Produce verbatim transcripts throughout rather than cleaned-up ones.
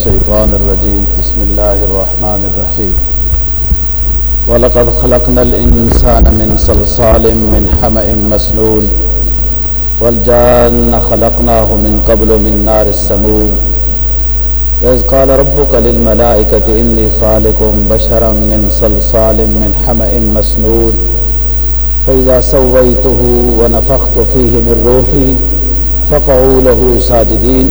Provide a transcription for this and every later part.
الشيطان الرجيم بسم الله الرحمن الرحيم ولقد خلقنا الإنسان من صلصال من حمأ مسنون والجان خلقناه من قبل من نار السموم وإذ قال ربك للملائكة إني خالق بشرا من صلصال من حمأ مسنون فإذا سويته ونفخت فيه من روحي فقعوا له ساجدين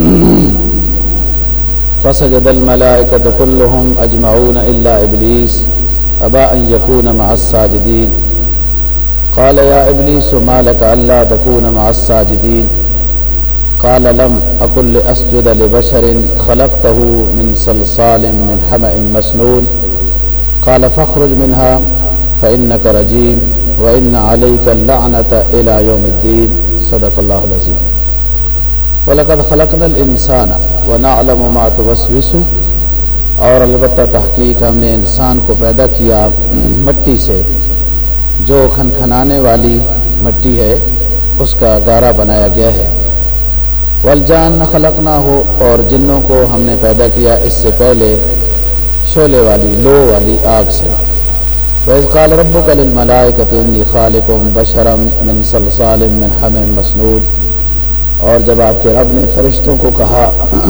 فسجد الملائكة كلهم أجمعون إلا إبليس أبى أن يكون مع الساجدين قال يا إبليس ما لك ألا تكون مع الساجدين قال لم أكن لأسجد لبشر خلقته من صلصال من حمأ مسنون قال فاخرج منها فإنك رجيم وإن عليك اللعنة إلى يوم الدين صدق الله العظيم وَلَقَدْ خَلَقْنَا الْإِنسَانَ وَنَعْلَمُ مَا تُوَسْوِسُ اور البتہ تحقیق ہم نے انسان کو پیدا کیا مٹی سے جو کھنکھنانے والی مٹی ہے اس کا گارا بنایا گیا ہے وَالْجَانَّ خَلَقْنَاهُ اور جنوں کو ہم نے پیدا کیا اس سے پہلے شعلے والی لو والی آگ سے وَإِذْ قَالَ رَبُّكَ لِلْمَلَائِكَةِ إِنِّي خَالِقٌ بَشَرًا مِّن صَلْصَالٍ مِّنْ حَمَإٍ مَّسْنُونٍ اور جب آپ کے رب نے فرشتوں کو کہا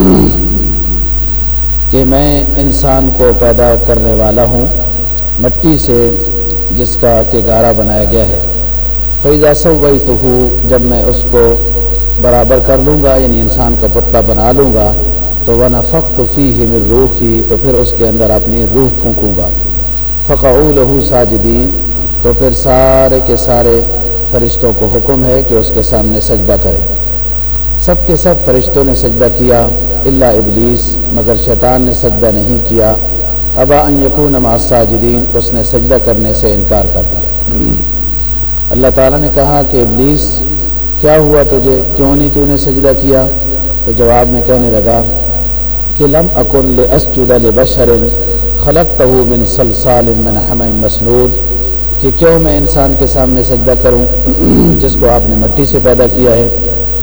کہ میں انسان کو پیدا کرنے والا ہوں مٹی سے جس کا کہ گارا بنایا گیا ہے فَإِذَا سَوَّيْتُهُ جب میں اس کو برابر کر لوں گا یعنی انسان کا پتلا بنا لوں گا تو وَنَفَخْتُ فِيهِ مِن رُوحِي تو پھر اس کے اندر اپنی روح پھونکوں گا فَقَعُوا لَهُ سَاجِدِينَ تو پھر سارے کے سارے فرشتوں کو حکم ہے کہ اس کے سامنے سجدہ کریں سب کے سب فرشتوں نے سجدہ کیا الا ابلیس مگر شیطان نے سجدہ نہیں کیا ابا ان یکون مع الساجدین اس نے سجدہ کرنے سے انکار کر دیا اللہ تعالیٰ نے کہا کہ ابلیس کیا ہوا تجھے کیوں نہیں تو نے سجدہ کیا تو جواب میں کہنے لگا کہ لم اکن لاسجد لبشر خلقته من صلصال من حمأ مسنون کہ کیوں میں انسان کے سامنے سجدہ کروں جس کو آپ نے مٹی سے پیدا کیا ہے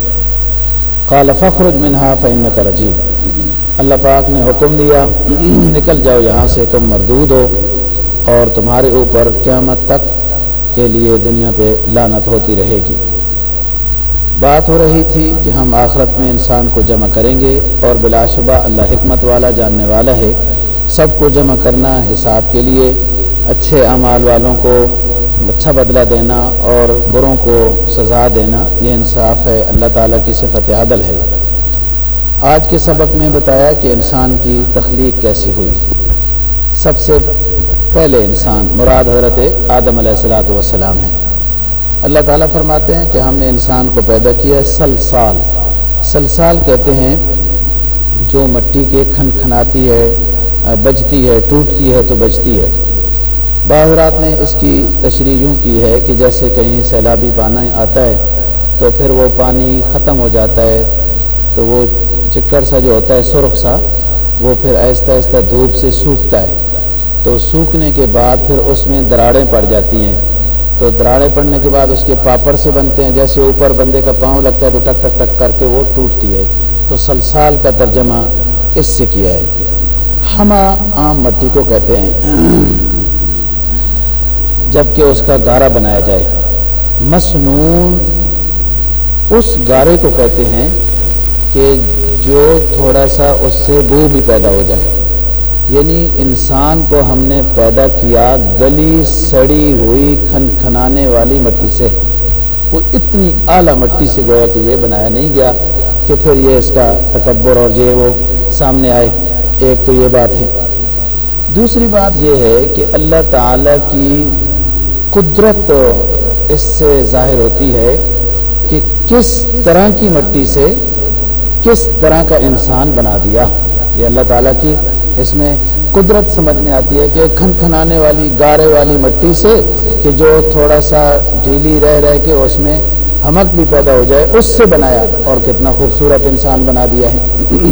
قال فاخرج منها فإنك رجيم اللہ پاک نے حکم دیا نکل جاؤ یہاں سے تم مردود ہو اور تمہارے اوپر قیامت تک کے لیے دنیا پہ لعنت ہوتی رہے گی بات ہو رہی تھی کہ ہم آخرت میں انسان کو جمع کریں گے اور بلا شبہ اللہ حکمت والا جاننے والا ہے سب کو جمع کرنا حساب کے لیے اچھے اعمال والوں کو اچھا بدلہ دینا اور بروں کو سزا دینا یہ انصاف ہے اللہ تعالیٰ کی صفت عدل ہے آج کے سبق میں بتایا کہ انسان کی تخلیق کیسی ہوئی سب سے پہلے انسان مراد حضرت آدم علیہ الصلاۃ والسلام ہے اللہ تعالیٰ فرماتے ہیں کہ ہم نے انسان کو پیدا کیا سلسال سلسال کہتے ہیں جو مٹی کے کھنکھناتی ہے بجتی ہے ٹوٹتی ہے تو بجتی ہے بعض رات نے اس کی تشریح یوں کی ہے کہ جیسے کہیں سیلابی پانی آتا ہے تو پھر وہ پانی ختم ہو جاتا ہے تو وہ چکر سا جو ہوتا ہے سرخ سا وہ پھر آہستہ آہستہ دھوپ سے سوکھتا ہے تو سوکھنے کے بعد پھر اس میں دراڑیں پڑ جاتی ہیں تو دراڑیں پڑنے کے بعد اس کے پاپڑ سے بنتے ہیں جیسے اوپر بندے کا پاؤں لگتا ہے تو ٹک ٹک ٹک کر کے وہ ٹوٹتی ہے تو سلسال کا ترجمہ اس سے کیا ہے ہما عام مٹی کو کہتے ہیں جبکہ اس کا گارا بنایا جائے مسنون اس گارے کو کہتے ہیں کہ جو تھوڑا سا اس سے بو بھی پیدا ہو جائے یعنی انسان کو ہم نے پیدا کیا گلی سڑی ہوئی کھنکھنانے والی مٹی سے وہ اتنی اعلیٰ مٹی سے گویا کہ یہ بنایا نہیں گیا کہ پھر یہ اس کا تکبر اور یہ وہ سامنے آئے ایک تو یہ بات ہے دوسری بات یہ ہے کہ اللہ تعالیٰ کی قدرت اس سے ظاہر ہوتی ہے کہ کس طرح کی مٹی سے کس طرح کا انسان بنا دیا یہ اللہ تعالیٰ کی اس میں قدرت سمجھ میں آتی ہے کہ کھنکھنانے والی گارے والی مٹی سے کہ جو تھوڑا سا ڈھیلی رہ رہ کے اس میں ہمک بھی پیدا ہو جائے اس سے بنایا اور کتنا خوبصورت انسان بنا دیا ہے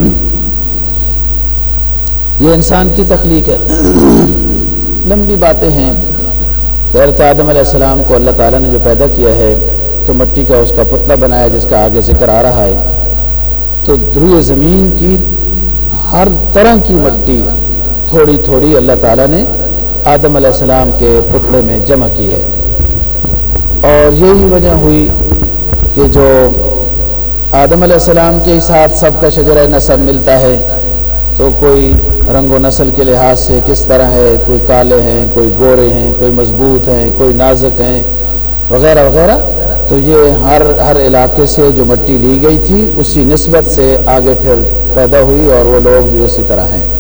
یہ انسان کی تخلیق ہے لمبی باتیں ہیں حضرت آدم علیہ السلام کو اللہ تعالیٰ نے جو پیدا کیا ہے تو مٹی کا اس کا پتلا بنایا جس کا آگے ذکر آ رہا ہے تو روئے زمین کی ہر طرح کی مٹی تھوڑی تھوڑی اللہ تعالیٰ نے آدم علیہ السلام کے پتلے میں جمع کی ہے. اور یہی وجہ ہوئی کہ جو آدم علیہ السلام کے ساتھ سب کا شجرہ نسب ملتا ہے، تو کوئی رنگ و نسل کے لحاظ سے کس طرح ہے، کوئی کالے ہیں، کوئی گورے ہیں، کوئی مضبوط ہیں، کوئی نازک ہیں وغیرہ وغیرہ. تو یہ ہر ہر علاقے سے جو مٹی لی گئی تھی اسی نسبت سے آگے پھر پیدا ہوئی، اور وہ لوگ بھی اسی طرح ہیں.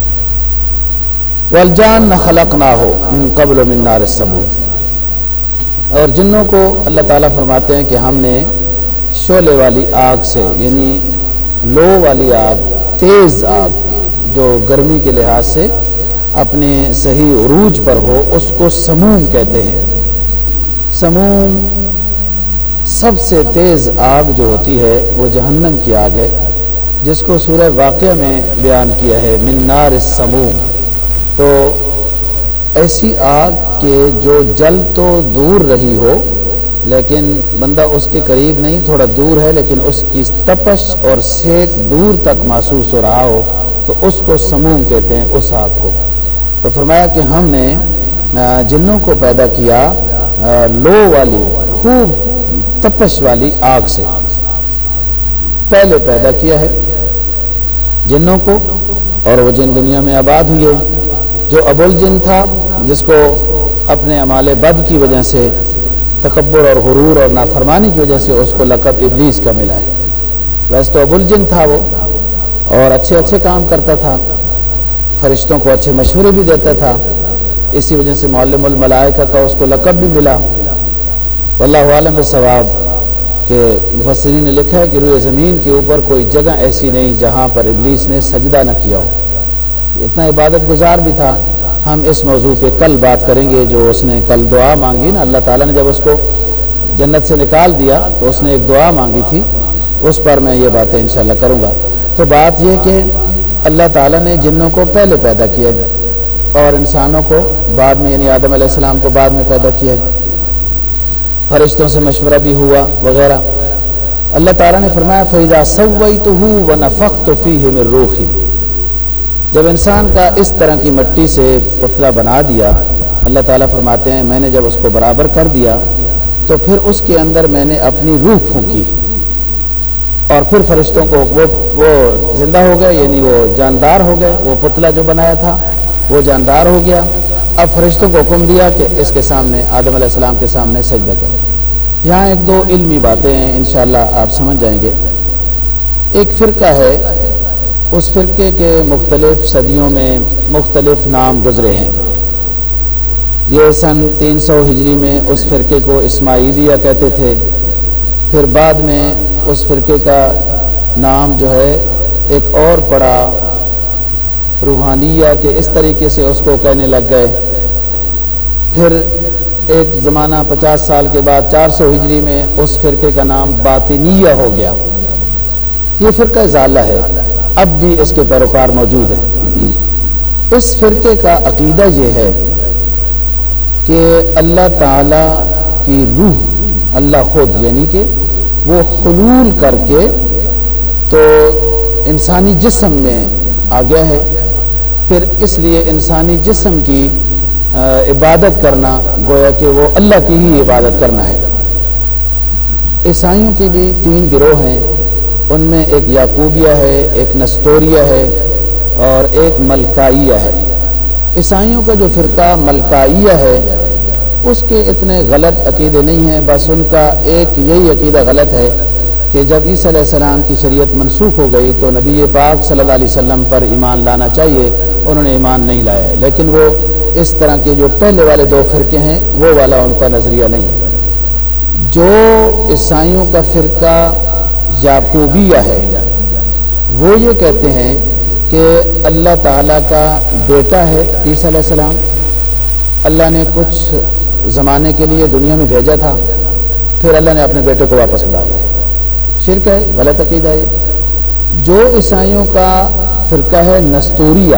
والجان خلقناہ من قبل من نار السموم. اور جنوں کو اللہ تعالیٰ فرماتے ہیں کہ ہم نے شعلے والی آگ سے، یعنی لو والی آگ، تیز آگ جو گرمی کے لحاظ سے اپنے صحیح عروج پر ہو، اس کو سموم کہتے ہیں. سموم سب سے تیز آگ جو ہوتی ہے وہ جہنم کی آگ ہے، جس کو سورہ واقعہ میں بیان کیا ہے، من نار السموم. تو ایسی آگ کہ جو جل تو دور رہی ہو لیکن بندہ اس کے قریب نہیں، تھوڑا دور ہے، لیکن اس کی تپش اور سیک دور تک محسوس ہو رہا ہو، تو اس کو سموم کہتے ہیں، اس آگ کو. تو فرمایا کہ ہم نے جنوں کو پیدا کیا لو والی خوب تپش والی آگ سے، پہلے پیدا کیا ہے جنوں کو، اور وہ جن دنیا میں آباد ہوئے. جو ابوالجن تھا، جس کو اپنے اعمال بد کی وجہ سے، تکبر اور غرور اور نافرمانی کی وجہ سے اس کو لقب ابلیس کا ملا ہے. ویسے تو ابوالجن تھا وہ، اور اچھے اچھے کام کرتا تھا، فرشتوں کو اچھے مشورے بھی دیتا تھا، اسی وجہ سے معلم الملائکہ کا اس کو لقب بھی ملا. واللہ عالم بالصواب کہ مفسرین نے لکھا ہے کہ روئے زمین کے اوپر کوئی جگہ ایسی نہیں جہاں پر ابلیس نے سجدہ نہ کیا ہو. اتنا عبادت گزار بھی تھا. ہم اس موضوع پہ کل بات کریں گے. جو اس نے کل دعا مانگی نا، اللہ تعالیٰ نے جب اس کو جنت سے نکال دیا تو اس نے ایک دعا مانگی تھی، اس پر میں یہ باتیں انشاءاللہ کروں گا. تو بات یہ کہ اللہ تعالیٰ نے جنوں کو پہلے پیدا کیا اور انسانوں کو بعد میں، یعنی آدم علیہ السلام کو بعد میں پیدا کیا. فرشتوں سے مشورہ بھی ہوا وغیرہ. اللہ تعالیٰ نے فرمایا فَإِذَا سَوَّيْتُهُ وَنَفَخْتُ فِيهِ مِن رُوحِي. جب انسان کا اس طرح کی مٹی سے پتلا بنا دیا، اللہ تعالیٰ فرماتے ہیں میں نے جب اس کو برابر کر دیا تو پھر اس کے اندر میں نے اپنی روح پھونکی، اور پھر فرشتوں کو وہ وہ زندہ ہو گئے، یعنی وہ جاندار ہو گئے. وہ پتلا جو بنایا تھا وہ جاندار ہو گیا. اب فرشتوں کو حکم دیا کہ اس کے سامنے، آدم علیہ السلام کے سامنے سجدہ کرو. یہاں ایک دو علمی باتیں ہیں، انشاءاللہ آپ سمجھ جائیں گے. ایک فرقہ ہے، اس فرقے کے مختلف صدیوں میں مختلف نام گزرے ہیں. یہ سن تین سو ہجری میں اس فرقے کو اسماعیلیہ کہتے تھے. پھر بعد میں اس فرقے کا نام جو ہے ایک اور پڑا روحانیہ، کہ اس طریقے سے اس کو کہنے لگ گئے. پھر ایک زمانہ پچاس سال کے بعد چار سو ہجری میں اس فرقے کا نام باطنیہ ہو گیا. یہ فرقہ ضالہ ہے، اب بھی اس کے پیروکار موجود ہیں. اس فرقے کا عقیدہ یہ ہے کہ اللہ تعالی کی روح، اللہ خود، یعنی کہ وہ حلول کر کے تو انسانی جسم میں آ گیا ہے. پھر اس لیے انسانی جسم کی عبادت کرنا گویا کہ وہ اللہ کی ہی عبادت کرنا ہے. عیسائیوں کے بھی تین گروہ ہیں، ان میں ایک یعقوبیہ ہے، ایک نستوریہ ہے، اور ایک ملکائیہ ہے. عیسائیوں کا جو فرقہ ملکائیہ ہے اس کے اتنے غلط عقیدے نہیں ہیں، بس ان کا ایک یہی عقیدہ غلط ہے کہ جب عیسیٰ علیہ السلام کی شریعت منسوخ ہو گئی تو نبی پاک صلی اللہ علیہ وسلم پر ایمان لانا چاہیے، انہوں نے ایمان نہیں لایا ہے. لیکن وہ اس طرح کے جو پہلے والے دو فرقے ہیں وہ والا ان کا نظریہ نہیں ہے. جو عیسائیوں کا فرقہ یعقوبیہ ہے وہ یہ کہتے ہیں کہ اللہ تعالیٰ کا بیٹا ہے عیسیٰ علیہ السلام، اللہ نے کچھ زمانے کے لیے دنیا میں بھیجا تھا، پھر اللہ نے اپنے بیٹے کو واپس بلا دیا. شرک ہے، غلط عقیدہ ہے. جو عیسائیوں کا فرقہ ہے نستوریہ،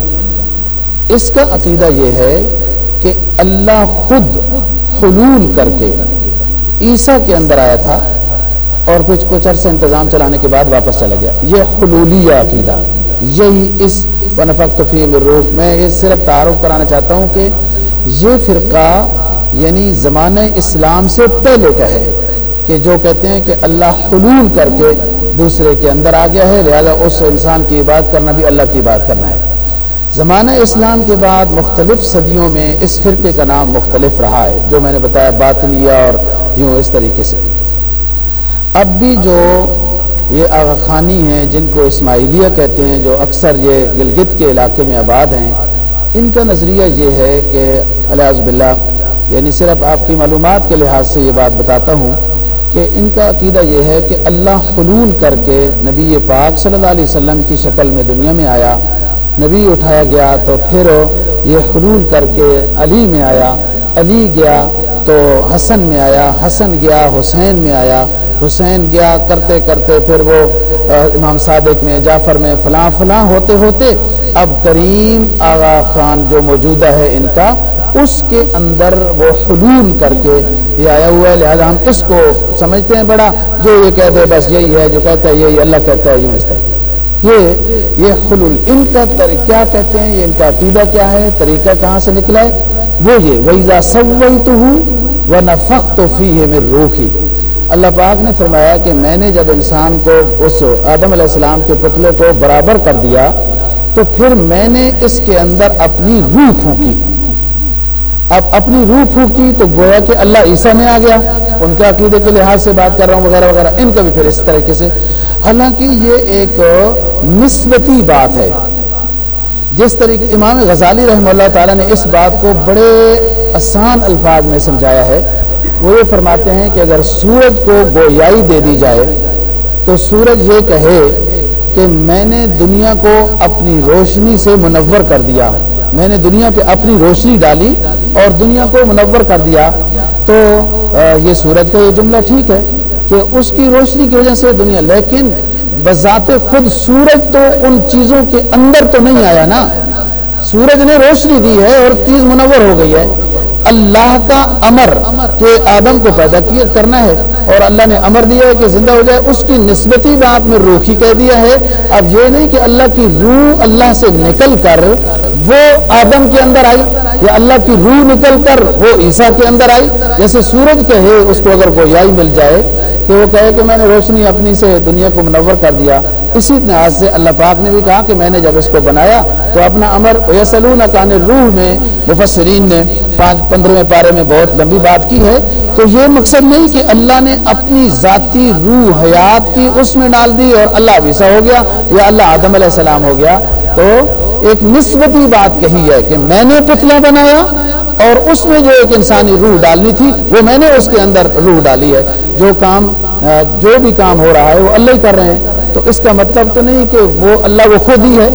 اس کا عقیدہ یہ ہے کہ اللہ خود حلول کر کے عیسیٰ کے اندر آیا تھا اور کچھ کچھ عرصہ انتظام چلانے کے بعد واپس چلا گیا. یہ حلولیہ عقیدہ. یہی اس ونفخت فیہ من روح، میں یہ صرف تعارف کرانا چاہتا ہوں کہ یہ فرقہ یعنی زمانہ اسلام سے پہلے کا ہے کہ جو کہتے ہیں کہ اللہ حلول کر کے دوسرے کے اندر آ گیا ہے، لہذا اس انسان کی عبادت کرنا بھی اللہ کی عبادت کرنا ہے۔ زمانہ اسلام کے بعد مختلف صدیوں میں اس فرقے کا نام مختلف رہا ہے، جو میں نے بتایا باطنیہ اور یوں اس طریقے سے۔ اب بھی جو یہ آغا خانی ہیں جن کو اسماعیلیہ کہتے ہیں، جو اکثر یہ گلگت کے علاقے میں آباد ہیں، ان کا نظریہ یہ ہے کہ الیاذ باللہ، یعنی صرف آپ کی معلومات کے لحاظ سے یہ بات بتاتا ہوں کہ ان کا عقیدہ یہ ہے کہ اللہ حلول کر کے نبی پاک صلی اللہ علیہ وسلم کی شکل میں دنیا میں آیا، نبی اٹھایا گیا تو پھر یہ حلول کر کے علی میں آیا، علی گیا تو حسن میں آیا، حسن گیا حسین میں آیا، حسین گیا کرتے کرتے پھر وہ امام صادق میں، جعفر میں، فلاں فلاں ہوتے ہوتے اب کریم آغا خان جو موجودہ ہے ان کا، اس کے اندر وہ حلول کر کے یہ آیا ہوا ہے، لہذا ہم اس کو سمجھتے ہیں بڑا، جو یہ کہہ دے بس یہی ہے، جو کہتا ہے یہی اللہ کہتا ہے، یوں اس طرح یہ یہ حلول ان کا کیا کہتے ہیں، یہ ان کا عقیدہ کیا ہے، طریقہ کہاں سے نکلا ہے، وہ یہ وَإِذَا سَوَّيْتُهُ وَنَفَخْتُ فِيهِ مِن رُوحِي۔ اللہ پاک نے فرمایا کہ میں نے جب انسان کو اس آدم علیہ السلام کے پتلے کو برابر کر دیا تو پھر میں نے اس کے اندر اپنی روح پھونکی۔ اب اپنی روح پھونکی تو گویا کہ اللہ عیسیٰ میں آ گیا، ان کے عقیدے کے لحاظ سے بات کر رہا ہوں وغیرہ وغیرہ، ان کا بھی پھر اس طریقے سے، حالانکہ یہ ایک نسبتی بات ہے۔ جس طریقے امام غزالی رحمہ اللہ تعالیٰ نے اس بات کو بڑے آسان الفاظ میں سمجھایا ہے، وہ یہ فرماتے ہیں کہ اگر سورج کو گویائی دے دی جائے تو سورج یہ کہے کہ میں نے دنیا کو اپنی روشنی سے منور کر دیا، میں نے دنیا پہ اپنی روشنی ڈالی اور دنیا کو منور کر دیا، تو یہ سورج کا یہ جملہ ٹھیک ہے کہ اس کی روشنی کی وجہ سے دنیا، لیکن بذات خود سورج تو ان چیزوں کے اندر تو نہیں آیا نا، سورج نے روشنی دی ہے اور چیز منور ہو گئی ہے۔ اللہ کا امر کہ آدم کو پیدا کیا کرنا ہے اور اللہ نے امر دیا ہے کہ زندہ ہو جائے، اس کی نسبتی بات میں روحی کہہ دیا ہے۔ اب یہ نہیں کہ اللہ کی روح اللہ سے نکل کر وہ آدم کے اندر آئی یا اللہ کی روح نکل کر وہ عیسیٰ کے اندر آئی، جیسے سورج کہے اس کو اگر گویائی مل جائے کہ وہ کہے کہ میں نے روشنی اپنی سے دنیا کو منور کر دیا، اسی لحاظ سے اللہ پاک نے بھی کہا کہ میں نے جب اس کو بنایا تو اپنا امر یسألونک عن الروح میں مفسرین نے پانچ پندرہویں پارے میں بہت لمبی بات کی ہے، تو یہ مقصد نہیں کہ اللہ نے اپنی ذاتی روح حیات کی اس میں ڈال دی اور اللہ عیسیٰ ہو گیا یا اللہ آدم علیہ السلام ہو گیا، تو ایک نسبتی بات کہی ہے کہ میں نے پتلا بنایا اور اس میں جو ایک انسانی روح ڈالنی تھی وہ میں نے اس کے اندر روح ڈالی ہے، جو کام جو بھی کام ہو رہا ہے وہ اللہ ہی کر رہے ہیں، تو اس کا مطلب تو نہیں کہ وہ اللہ وہ خود ہی ہے،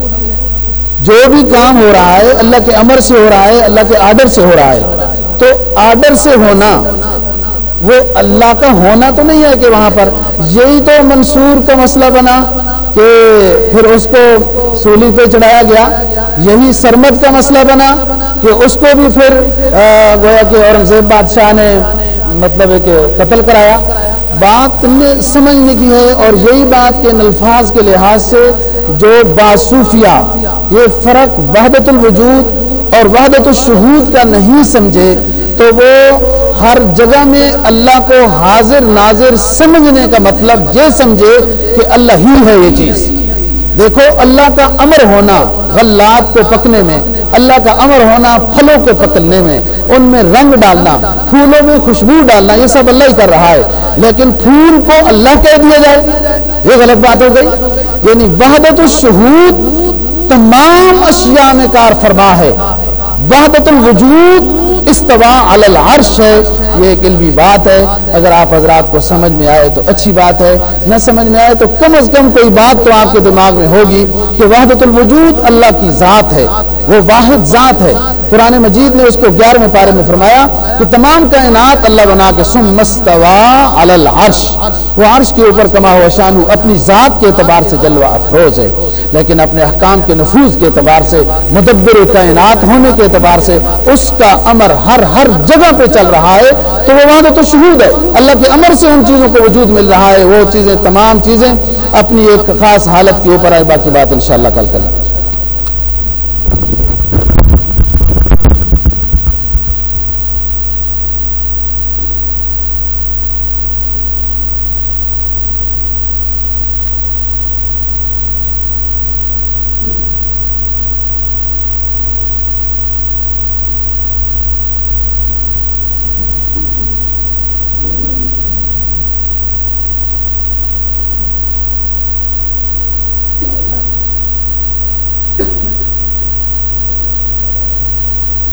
جو بھی کام ہو رہا ہے اللہ کے امر سے ہو رہا ہے، اللہ کے آرڈر سے ہو رہا ہے، تو آرڈر سے ہونا وہ اللہ کا ہونا تو نہیں ہے کہ وہاں پر یہی تو منصور کا مسئلہ بنا کہ پھر اس کو سولی پہ چڑھایا گیا، یہی سرمد کا مسئلہ بنا کہ اس کو بھی پھر گویا کہ اورنگزیب بادشاہ نے مطلب ہے کہ قتل کرایا۔ بات سمجھنے کی ہے، اور یہی بات کے ان الفاظ کے لحاظ سے جو باصوفیہ یہ فرق وحدت الوجود اور وحدت الشہود کا نہیں سمجھے تو وہ ہر جگہ میں اللہ کو حاضر ناظر سمجھنے کا مطلب یہ سمجھے کہ اللہ ہی ہے یہ چیز۔ دیکھو اللہ کا امر ہونا غلات کو پکنے میں، اللہ کا امر ہونا پھلوں کو پکڑنے میں، ان میں رنگ ڈالنا، پھولوں میں خوشبو ڈالنا، یہ سب اللہ ہی کر رہا ہے، لیکن پھول کو اللہ کہہ دیا جائے یہ غلط بات ہو گئی۔ یعنی وحدت الشہود تمام اشیاء میں کار فرما ہے، وحدت الوجود استوا علی العرش ہے، یہ ایک علمی بات ہے، اگر آپ حضرات کو سمجھ میں آئے تو اچھی بات ہے، نہ سمجھ میں آئے تو کم از کم کوئی بات تو آپ کے دماغ میں ہوگی کہ وحدت الوجود اللہ کی ذات ہے، وہ واحد ذات ہے۔ قرآن مجید نے اس کو گیارہویں پارے میں فرمایا کہ تمام کائنات اللہ بنا کے ثم استوى علی العرش، وہ عرش کے اوپر کما ہوا شان اپنی ذات کے اعتبار سے جلوہ افروز ہے، لیکن اپنے احکام کے نفوذ کے اعتبار سے، مدبر کائنات ہونے کے اعتبار سے اس کا امر ہر ہر جگہ پہ چل رہا ہے، تو وہ وحدت الشہود ہے، اللہ کے امر سے ان چیزوں کو وجود مل رہا ہے، وہ چیزیں تمام چیزیں اپنی ایک خاص حالت کے اوپر آئے، باقی بات انشاءاللہ کل کریں۔